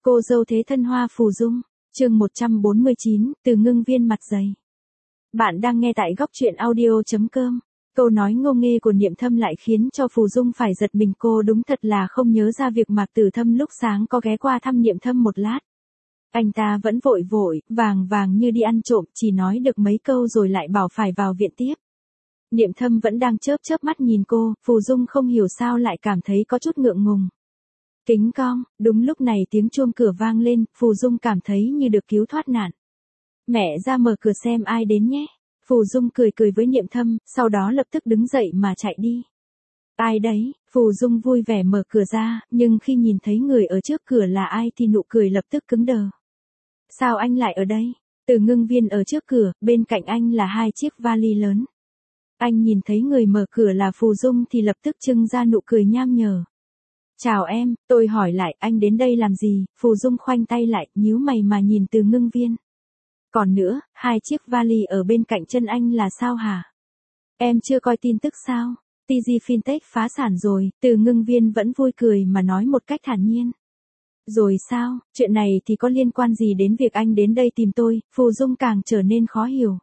Cô dâu thế thân Hoa Phù Dung, chương 149, từ ngưng viên mặt dày. Bạn đang nghe tại góc truyện audio.com. Câu nói ngô nghê của Niệm Thâm lại khiến cho Phù Dung phải giật mình, cô đúng thật là không nhớ ra việc Mạc Tử Thâm lúc sáng có ghé qua thăm Niệm Thâm một lát. Anh ta vẫn vội vội, vàng như đi ăn trộm, chỉ nói được mấy câu rồi lại bảo phải vào viện tiếp. Niệm Thâm vẫn đang chớp mắt nhìn cô, Phù Dung không hiểu sao lại cảm thấy có chút ngượng ngùng. Kính cong, đúng lúc này tiếng chuông cửa vang lên, Phù Dung cảm thấy như được cứu thoát nạn. Mẹ ra mở cửa xem ai đến nhé. Phù Dung cười với Niệm Thâm, sau đó lập tức đứng dậy mà chạy đi. Ai đấy? Phù Dung vui vẻ mở cửa ra, nhưng khi nhìn thấy người ở trước cửa là ai thì nụ cười lập tức cứng đờ. Sao anh lại ở đây? Từ ngưng viên ở trước cửa, bên cạnh anh là hai chiếc vali lớn. Anh nhìn thấy người mở cửa là Phù Dung thì lập tức trưng ra nụ cười nham nhở. Chào em, tôi hỏi lại, anh đến đây làm gì? Phù Dung khoanh tay lại, nhíu mày mà nhìn từ ngưng viên. Còn nữa, hai chiếc vali ở bên cạnh chân anh là sao hả? Em chưa coi tin tức sao? TG Fintech phá sản rồi, từ ngưng viên vẫn vui cười mà nói một cách thản nhiên. Rồi sao, chuyện này thì có liên quan gì đến việc anh đến đây tìm tôi? Phù Dung càng trở nên khó hiểu.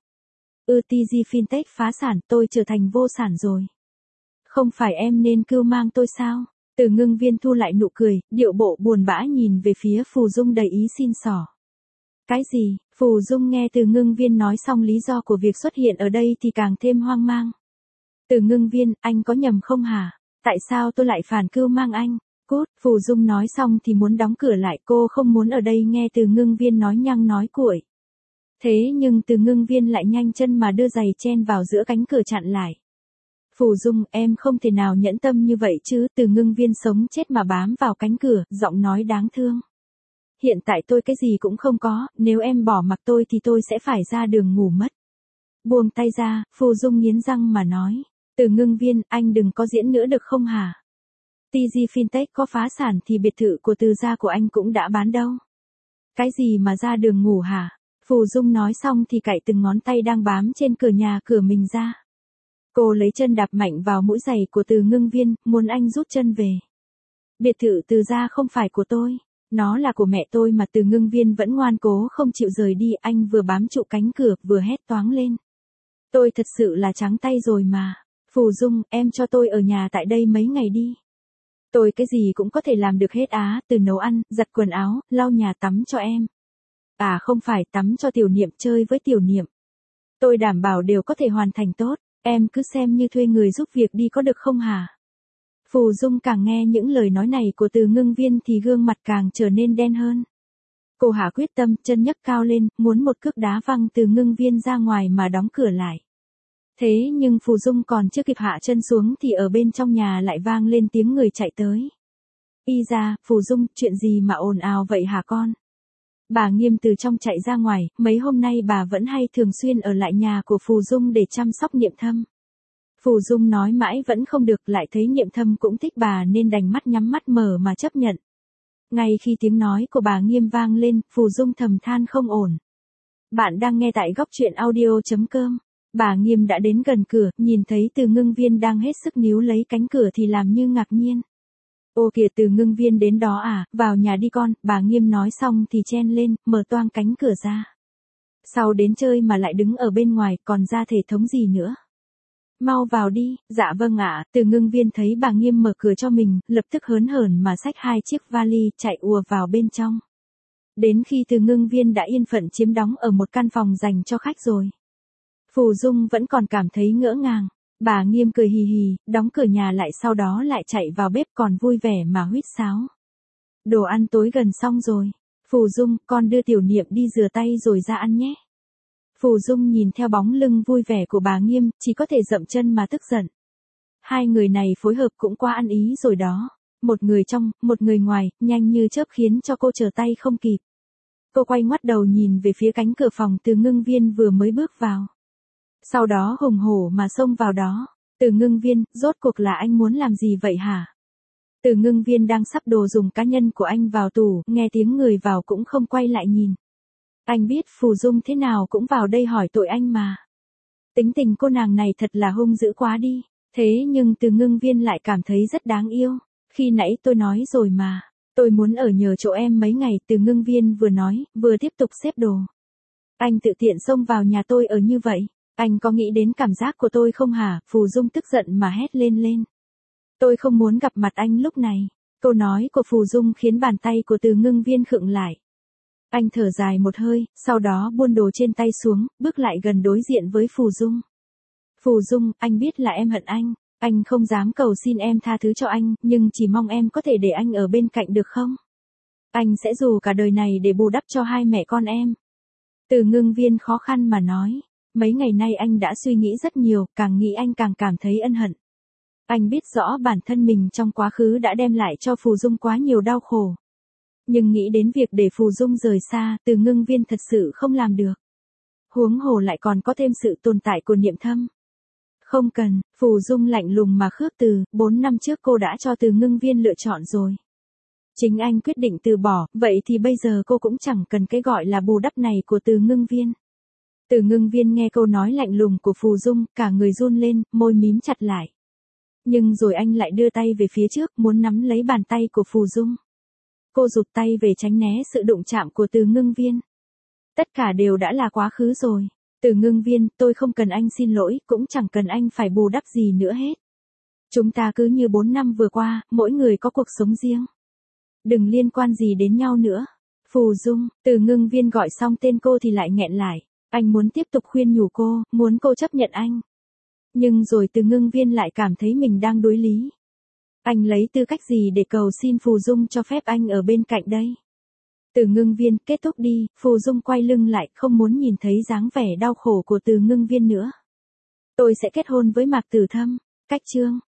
TG Fintech phá sản, tôi trở thành vô sản rồi. Không phải em nên cưu mang tôi sao? Từ ngưng viên thu lại nụ cười, điệu bộ buồn bã nhìn về phía Phù Dung đầy ý xin xỏ. Cái gì? Phù Dung nghe từ ngưng viên nói xong lý do của việc xuất hiện ở đây thì càng thêm hoang mang. Từ ngưng viên, anh có nhầm không hả? Tại sao tôi lại phản cưu mang anh? Cút, Phù Dung nói xong thì muốn đóng cửa lại, cô không muốn ở đây nghe từ ngưng viên nói nhăng nói cuội. Thế nhưng từ ngưng viên lại nhanh chân mà đưa giày chen vào giữa cánh cửa chặn lại. Phù Dung, em không thể nào nhẫn tâm như vậy chứ, từ ngưng viên sống chết mà bám vào cánh cửa, giọng nói đáng thương. Hiện tại tôi cái gì cũng không có, nếu em bỏ mặc tôi thì tôi sẽ phải ra đường ngủ mất. Buông tay ra, Phù Dung nghiến răng mà nói. Từ ngưng viên, anh đừng có diễn nữa được không hả? TG Fintech có phá sản thì biệt thự của từ gia của anh cũng đã bán đâu. Cái gì mà ra đường ngủ hả? Phù Dung nói xong thì cạy từng ngón tay đang bám trên cửa nhà cửa mình ra. Cô lấy chân đạp mạnh vào mũi giày của từ ngưng viên, muốn anh rút chân về. Biệt thự từ gia không phải của tôi, nó là của mẹ tôi mà. Từ ngưng viên vẫn ngoan cố không chịu rời đi, anh vừa bám trụ cánh cửa vừa hét toáng lên. Tôi thật sự là trắng tay rồi mà. Phù Dung, em cho tôi ở nhà tại đây mấy ngày đi. Tôi cái gì cũng có thể làm được hết á, từ nấu ăn, giặt quần áo, lau nhà, tắm cho em. À không phải, tắm cho Tiểu Niệm, chơi với Tiểu Niệm. Tôi đảm bảo đều có thể hoàn thành tốt, em cứ xem như thuê người giúp việc đi có được không hả? Phù Dung càng nghe những lời nói này của từ ngưng viên thì gương mặt càng trở nên đen hơn. Cô hạ quyết tâm, chân nhấc cao lên, muốn một cước đá văng từ ngưng viên ra ngoài mà đóng cửa lại. Thế nhưng Phù Dung còn chưa kịp hạ chân xuống thì ở bên trong nhà lại vang lên tiếng người chạy tới. Y ra, Phù Dung, chuyện gì mà ồn ào vậy hả con? Bà Nghiêm từ trong chạy ra ngoài, mấy hôm nay bà vẫn hay thường xuyên ở lại nhà của Phù Dung để chăm sóc Niệm Thâm. Phù Dung nói mãi vẫn không được, lại thấy Niệm Thâm cũng thích bà nên đành mắt nhắm mắt mở mà chấp nhận. Ngay khi tiếng nói của bà Nghiêm vang lên, Phù Dung thầm than không ổn. Bạn đang nghe tại góc truyện audio.com. Bà Nghiêm đã đến gần cửa, nhìn thấy từ ngưng viên đang hết sức níu lấy cánh cửa thì làm như ngạc nhiên. Ô kìa, từ ngưng viên đến đó à, vào nhà đi con, bà Nghiêm nói xong thì chen lên, mở toang cánh cửa ra. Sau đến chơi mà lại đứng ở bên ngoài, còn ra thể thống gì nữa. Mau vào đi. Dạ vâng ạ. Từ ngưng viên thấy bà Nghiêm mở cửa cho mình, lập tức hớn hởn mà xách hai chiếc vali, chạy ùa vào bên trong. Đến khi từ ngưng viên đã yên phận chiếm đóng ở một căn phòng dành cho khách rồi, Phù Dung vẫn còn cảm thấy ngỡ ngàng. Bà Nghiêm cười hì hì, đóng cửa nhà lại, sau đó lại chạy vào bếp còn vui vẻ mà huýt sáo. Đồ ăn tối gần xong rồi. Phù Dung, con đưa Tiểu Niệm đi rửa tay rồi ra ăn nhé. Phù Dung nhìn theo bóng lưng vui vẻ của bà Nghiêm, chỉ có thể dậm chân mà tức giận. Hai người này phối hợp cũng quá ăn ý rồi đó. Một người trong, một người ngoài, nhanh như chớp khiến cho cô trở tay không kịp. Cô quay ngoắt đầu nhìn về phía cánh cửa phòng từ ngưng viên vừa mới bước vào. Sau đó hùng hổ mà xông vào đó. Từ ngưng viên, rốt cuộc là anh muốn làm gì vậy hả? Từ ngưng viên đang sắp đồ dùng cá nhân của anh vào tủ, nghe tiếng người vào cũng không quay lại nhìn. Anh biết Phù Dung thế nào cũng vào đây hỏi tội anh mà. Tính tình cô nàng này thật là hung dữ quá đi. Thế nhưng từ ngưng viên lại cảm thấy rất đáng yêu. Khi nãy tôi nói rồi mà. Tôi muốn ở nhờ chỗ em mấy ngày, Từ Ngưng Viên vừa nói, vừa tiếp tục xếp đồ. Anh tự tiện xông vào nhà tôi ở như vậy. Anh có nghĩ đến cảm giác của tôi không hả? Phù Dung tức giận mà hét lên. Tôi không muốn gặp mặt anh lúc này. Câu nói của Phù Dung khiến bàn tay của Từ Ngưng Viên khựng lại. Anh thở dài một hơi, sau đó buông đồ trên tay xuống, bước lại gần đối diện với Phù Dung. Phù Dung, anh biết là em hận anh không dám cầu xin em tha thứ cho anh, nhưng chỉ mong em có thể để anh ở bên cạnh được không? Anh sẽ dù cả đời này để bù đắp cho hai mẹ con em. Từ Ngưng Viên khó khăn mà nói, mấy ngày nay anh đã suy nghĩ rất nhiều, càng nghĩ anh càng cảm thấy ân hận. Anh biết rõ bản thân mình trong quá khứ đã đem lại cho Phù Dung quá nhiều đau khổ. Nhưng nghĩ đến việc để Phù Dung rời xa, Từ Ngưng Viên thật sự không làm được. Huống hồ lại còn có thêm sự tồn tại của Niệm Thâm. Không cần, Phù Dung lạnh lùng mà khước từ, 4 năm trước cô đã cho Từ Ngưng Viên lựa chọn rồi. Chính anh quyết định từ bỏ, vậy thì bây giờ cô cũng chẳng cần cái gọi là bù đắp này của Từ Ngưng Viên. Từ Ngưng Viên nghe câu nói lạnh lùng của Phù Dung, cả người run lên, môi mím chặt lại. Nhưng rồi anh lại đưa tay về phía trước, muốn nắm lấy bàn tay của Phù Dung. Cô rụt tay về tránh né sự đụng chạm của Từ Ngưng Viên. Tất cả đều đã là quá khứ rồi. Từ Ngưng Viên, tôi không cần anh xin lỗi, cũng chẳng cần anh phải bù đắp gì nữa hết. Chúng ta cứ như 4 năm vừa qua, mỗi người có cuộc sống riêng. Đừng liên quan gì đến nhau nữa. Phù Dung, Từ Ngưng Viên gọi xong tên cô thì lại nghẹn lại. Anh muốn tiếp tục khuyên nhủ cô, muốn cô chấp nhận anh. Nhưng rồi Từ Ngưng Viên lại cảm thấy mình đang đối lý. Anh lấy tư cách gì để cầu xin Phù Dung cho phép anh ở bên cạnh đây? Từ Ngưng Viên, kết thúc đi. Phù Dung quay lưng lại, không muốn nhìn thấy dáng vẻ đau khổ của Từ Ngưng Viên nữa. Tôi sẽ kết hôn với Mạc Tử Thâm. Cách chương